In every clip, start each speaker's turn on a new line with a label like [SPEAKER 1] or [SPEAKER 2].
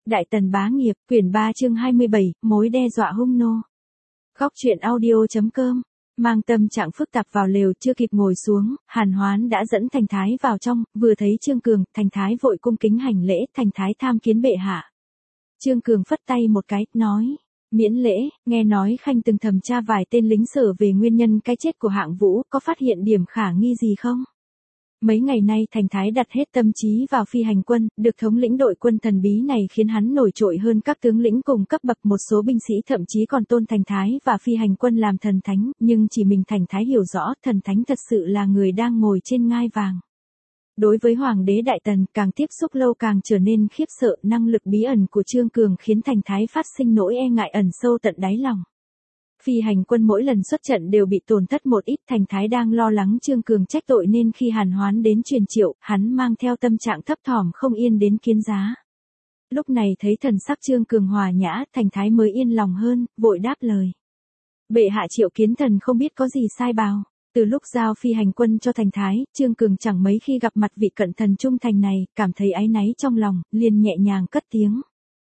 [SPEAKER 1] Đại Tần bá nghiệp, quyển 3 chương 27, mối đe dọa hung nô. Góc truyện audio.com. Mang tâm trạng phức tạp vào lều, chưa kịp ngồi xuống, Hàn Hoán đã dẫn Thành Thái vào trong, vừa thấy Trương Cường, Thành Thái vội cung kính hành lễ, Thành Thái tham kiến bệ hạ. Trương Cường phất tay một cái, nói, miễn lễ, nghe nói Khanh từng thẩm tra vài tên lính Sở về nguyên nhân cái chết của Hạng Vũ, có phát hiện điểm khả nghi gì không? Mấy ngày nay Thành Thái đặt hết tâm trí vào Phi Hành Quân, được thống lĩnh đội quân thần bí này khiến hắn nổi trội hơn các tướng lĩnh cùng cấp bậc, một số binh sĩ thậm chí còn tôn Thành Thái và Phi Hành Quân làm thần thánh, nhưng chỉ mình Thành Thái hiểu rõ thần thánh thật sự là người đang ngồi trên ngai vàng. Đối với Hoàng đế Đại Tần, càng tiếp xúc lâu càng trở nên khiếp sợ, năng lực bí ẩn của Trương Cường khiến Thành Thái phát sinh nỗi e ngại ẩn sâu tận đáy lòng. Phi Hành Quân mỗi lần xuất trận đều bị tổn thất một ít, Thành Thái đang lo lắng Trương Cường trách tội nên khi Hàn Hoán đến truyền triệu, hắn mang theo tâm trạng thấp thỏm không yên đến kiến giá. Lúc này thấy thần sắc Trương Cường hòa nhã, Thành Thái mới yên lòng hơn, vội đáp lời. Bệ hạ triệu kiến thần không biết có gì sai bào. Từ lúc giao Phi Hành Quân cho Thành Thái, Trương Cường chẳng mấy khi gặp mặt vị cận thần trung thành này, cảm thấy áy náy trong lòng, liền nhẹ nhàng cất tiếng.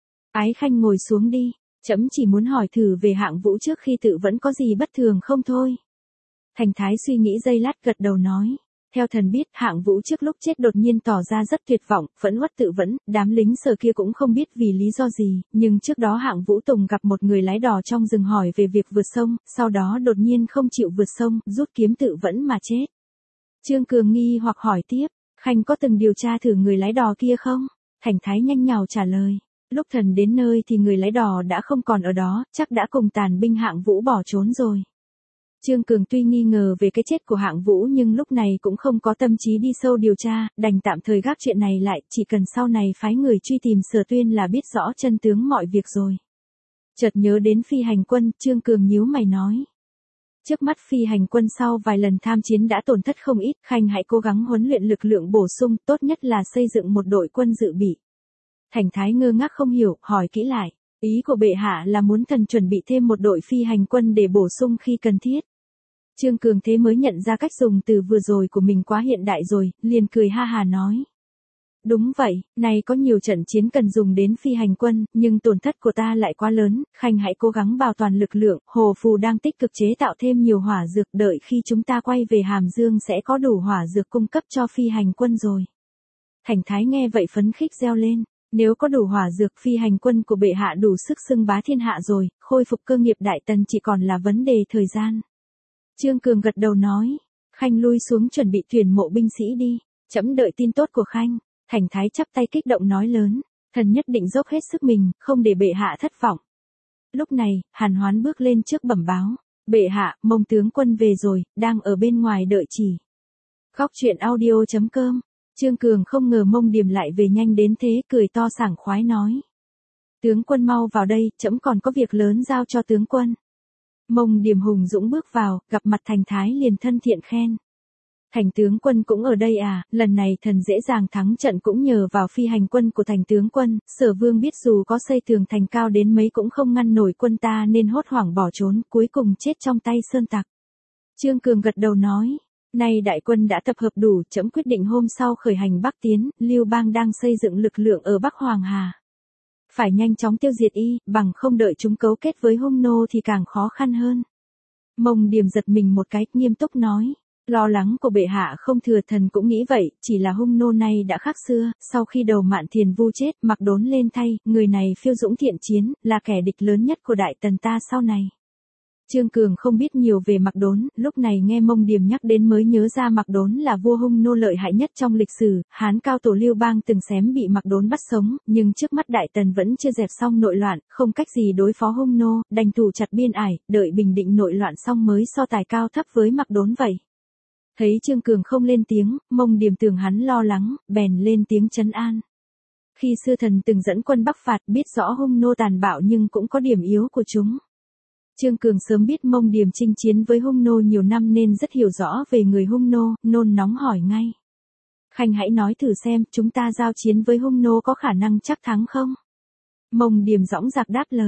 [SPEAKER 1] Ái Khanh ngồi xuống đi. Trẫm chỉ muốn hỏi thử về Hạng Vũ trước khi tự vẫn có gì bất thường không thôi. Thành Thái suy nghĩ giây lát gật đầu nói. Theo thần biết, Hạng Vũ trước lúc chết đột nhiên tỏ ra rất tuyệt vọng, phẫn uất tự vẫn, đám lính Sở kia cũng không biết vì lý do gì, nhưng trước đó Hạng Vũ Tùng gặp một người lái đò trong rừng hỏi về việc vượt sông, sau đó đột nhiên không chịu vượt sông, rút kiếm tự vẫn mà chết. Trương Cường nghi hoặc hỏi tiếp, Khanh có từng điều tra thử người lái đò kia không? Thành Thái nhanh nhảu trả lời. Lúc thần đến nơi thì người lái đò đã không còn ở đó, chắc đã cùng tàn binh Hạng Vũ bỏ trốn rồi. Trương Cường tuy nghi ngờ về cái chết của Hạng Vũ nhưng lúc này cũng không có tâm trí đi sâu điều tra, đành tạm thời gác chuyện này lại, chỉ cần sau này phái người truy tìm Sở Tuyên là biết rõ chân tướng mọi việc rồi. Chợt nhớ đến Phi Hành Quân, Trương Cường nhíu mày nói. Trước mắt Phi Hành Quân sau vài lần tham chiến đã tổn thất không ít, Khanh hãy cố gắng huấn luyện lực lượng bổ sung, tốt nhất là xây dựng một đội quân dự bị. Thành Thái ngơ ngác không hiểu, hỏi kỹ lại, ý của bệ hạ là muốn thần chuẩn bị thêm một đội Phi Hành Quân để bổ sung khi cần thiết. Trương Cường thế mới nhận ra cách dùng từ vừa rồi của mình quá hiện đại rồi, liền cười ha hà nói. Đúng vậy, này có nhiều trận chiến cần dùng đến Phi Hành Quân, nhưng tổn thất của ta lại quá lớn, Khanh hãy cố gắng bảo toàn lực lượng, Hồ Phù đang tích cực chế tạo thêm nhiều hỏa dược, đợi khi chúng ta quay về Hàm Dương sẽ có đủ hỏa dược cung cấp cho Phi Hành Quân rồi. Thành Thái nghe vậy phấn khích reo lên. Nếu có đủ hỏa dược, Phi Hành Quân của bệ hạ đủ sức xưng bá thiên hạ rồi, khôi phục cơ nghiệp Đại Tần chỉ còn là vấn đề thời gian. Trương Cường gật đầu nói, Khanh lui xuống chuẩn bị tuyển mộ binh sĩ đi, trẫm đợi tin tốt của Khanh. Thành Thái chắp tay kích động nói lớn, thần nhất định dốc hết sức mình, không để bệ hạ thất vọng. Lúc này, Hàn Hoán bước lên trước bẩm báo, bệ hạ, Mông tướng quân về rồi, đang ở bên ngoài đợi chỉ. Góc truyện audio.com. Trương Cường không ngờ Mông Điềm lại về nhanh đến thế, cười to sảng khoái nói. Tướng quân mau vào đây, trẫm còn có việc lớn giao cho tướng quân. Mông Điềm hùng dũng bước vào, gặp mặt Thành Thái liền thân thiện khen. Thành tướng quân cũng ở đây à, lần này thần dễ dàng thắng trận cũng nhờ vào Phi Hành Quân của Thành tướng quân, Sở Vương biết dù có xây tường thành cao đến mấy cũng không ngăn nổi quân ta nên hốt hoảng bỏ trốn, cuối cùng chết trong tay sơn tặc. Trương Cường gật đầu nói. Nay đại quân đã tập hợp đủ, trẫm quyết định hôm sau khởi hành Bắc tiến, Lưu Bang đang xây dựng lực lượng ở Bắc Hoàng Hà. Phải nhanh chóng tiêu diệt y, bằng không đợi chúng cấu kết với hung nô thì càng khó khăn hơn. Mông Điềm giật mình một cái, nghiêm túc nói. Lo lắng của bệ hạ không thừa, thần cũng nghĩ vậy, chỉ là hung nô này đã khác xưa, sau khi đầu Mạn Thiền Vu chết, Mạc Đốn lên thay, người này phiêu dũng thiện chiến, là kẻ địch lớn nhất của Đại Tần ta sau này. Trương Cường không biết nhiều về Mạc Đốn, lúc này nghe Mông Điềm nhắc đến mới nhớ ra Mạc Đốn là vua hung nô lợi hại nhất trong lịch sử, Hán cao tổ Lưu Bang từng xém bị Mạc Đốn bắt sống, nhưng trước mắt Đại Tần vẫn chưa dẹp xong nội loạn, không cách gì đối phó hung nô, đành thủ chặt biên ải, đợi bình định nội loạn xong mới so tài cao thấp với Mạc Đốn vậy. Thấy Trương Cường không lên tiếng, Mông Điềm tưởng hắn lo lắng, bèn lên tiếng trấn an. Khi xưa thần từng dẫn quân bắc phạt, biết rõ hung nô tàn bạo nhưng cũng có điểm yếu của chúng. Trương Cường sớm biết Mông Điềm chinh chiến với hung nô nhiều năm nên rất hiểu rõ về người hung nô, nôn nóng hỏi ngay. Khanh hãy nói thử xem, chúng ta giao chiến với hung nô có khả năng chắc thắng không? Mông Điềm dõng dạc đáp lời.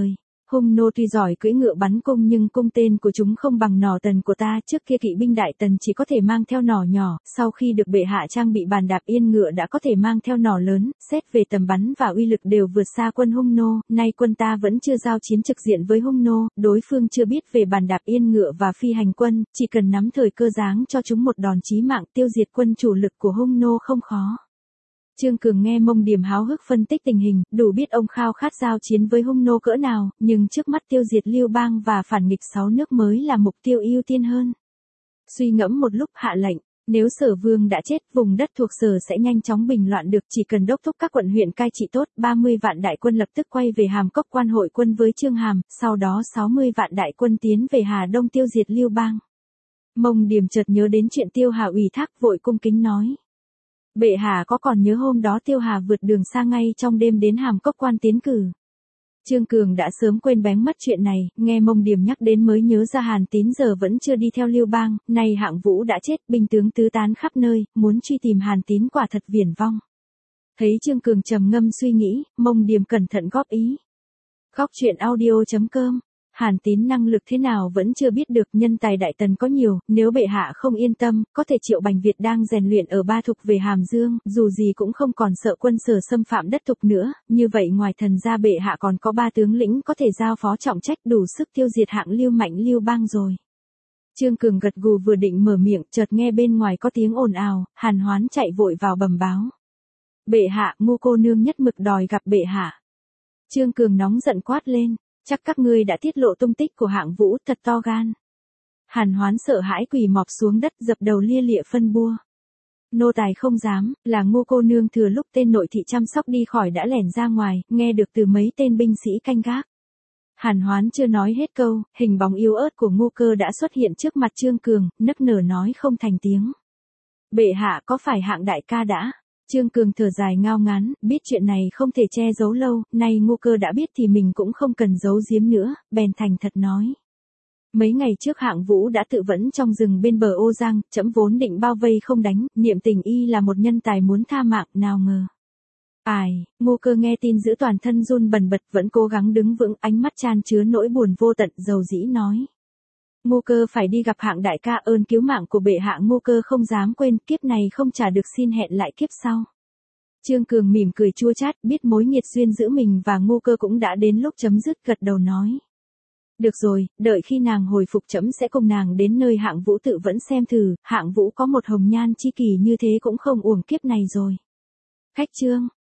[SPEAKER 1] Hung nô tuy giỏi cưỡi ngựa bắn cung nhưng cung tên của chúng không bằng nỏ tần của ta, trước kia kỵ binh đại tần chỉ có thể mang theo nỏ nhỏ, sau khi được bệ hạ trang bị bàn đạp yên ngựa đã có thể mang theo nỏ lớn, xét về tầm bắn và uy lực đều vượt xa quân Hung nô, nay quân ta vẫn chưa giao chiến trực diện với Hung nô, đối phương chưa biết về bàn đạp yên ngựa và phi hành quân, chỉ cần nắm thời cơ giáng cho chúng một đòn chí mạng tiêu diệt quân chủ lực của Hung nô không khó. Trương Cường nghe Mông Điểm háo hức phân tích tình hình, đủ biết ông khao khát giao chiến với Hung nô cỡ nào, nhưng trước mắt tiêu diệt Lưu Bang và phản nghịch 6 nước mới là mục tiêu ưu tiên hơn. Suy ngẫm một lúc hạ lệnh, nếu Sở Vương đã chết, vùng đất thuộc Sở sẽ nhanh chóng bình loạn được, chỉ cần đốc thúc các quận huyện cai trị tốt, 30 vạn đại quân lập tức quay về Hàm Cốc quan hội quân với Trương Hàm, sau đó 60 vạn đại quân tiến về Hà Đông tiêu diệt Lưu Bang. Mông Điểm chợt nhớ đến chuyện Tiêu Hà ủy thác, vội cung kính nói. Bệ hạ có còn nhớ hôm đó Tiêu Hà vượt đường xa ngay trong đêm đến Hàm Cốc quan tiến cử? Trương Cường đã sớm quên bén mất chuyện này, nghe Mông Điểm nhắc đến mới nhớ ra Hàn Tín giờ vẫn chưa đi theo Lưu Bang, nay Hạng Vũ đã chết, binh tướng tứ tán khắp nơi, muốn truy tìm Hàn Tín quả thật viển vong. Thấy Trương Cường trầm ngâm suy nghĩ, Mông Điểm cẩn thận góp ý. Góc truyện audio.com. Hàn Tín năng lực thế nào vẫn chưa biết được, nhân tài đại tần có nhiều, nếu bệ hạ không yên tâm, có thể triệu Bành Việt đang rèn luyện ở Ba Thục về Hàm Dương, dù gì cũng không còn sợ quân Sở xâm phạm đất Thục nữa, như vậy ngoài thần ra bệ hạ còn có 3 tướng lĩnh có thể giao phó trọng trách đủ sức tiêu diệt hạng Lưu Mạnh Lưu Bang rồi. Trương Cường gật gù vừa định mở miệng, chợt nghe bên ngoài có tiếng ồn ào, Hàn Hoán chạy vội vào bẩm báo. Bệ hạ, Ngô cô nương nhất mực đòi gặp bệ hạ. Trương Cường nóng giận quát lên. Chắc các ngươi đã tiết lộ tung tích của Hạng Vũ, thật to gan. Hàn Hoán sợ hãi quỳ mọp xuống đất, dập đầu lia lịa phân bua. Nô tài không dám, là Ngô cô nương thừa lúc tên nội thị chăm sóc đi khỏi đã lẻn ra ngoài, nghe được từ mấy tên binh sĩ canh gác. Hàn Hoán chưa nói hết câu, hình bóng yếu ớt của Ngô Cơ đã xuất hiện trước mặt Trương Cường, nức nở nói không thành tiếng. Bệ hạ có phải Hạng đại ca đã? Trương Cường thở dài ngao ngán, biết chuyện này không thể che giấu lâu, nay Ngô Cơ đã biết thì mình cũng không cần giấu giếm nữa, bèn thành thật nói. Mấy ngày trước Hạng Vũ đã tự vẫn trong rừng bên bờ Ô Giang, trẫm vốn định bao vây không đánh, niệm tình y là một nhân tài muốn tha mạng, nào ngờ. Ngô Cơ nghe tin giữ toàn thân run bần bật vẫn cố gắng đứng vững, ánh mắt chan chứa nỗi buồn vô tận, dầu dĩ nói. Ngô Cơ phải đi gặp Hạng đại ca, ơn cứu mạng của bệ hạ Ngô Cơ không dám quên, kiếp này không trả được xin hẹn lại kiếp sau. Trương Cường mỉm cười chua chát, biết mối nghiệt duyên giữa mình và Ngô Cơ cũng đã đến lúc chấm dứt, gật đầu nói. Được rồi, đợi khi nàng hồi phục trẫm sẽ cùng nàng đến nơi Hạng Vũ tự vẫn xem thử, Hạng Vũ có một hồng nhan chi kỷ như thế cũng không uổng kiếp này rồi. Khách trương.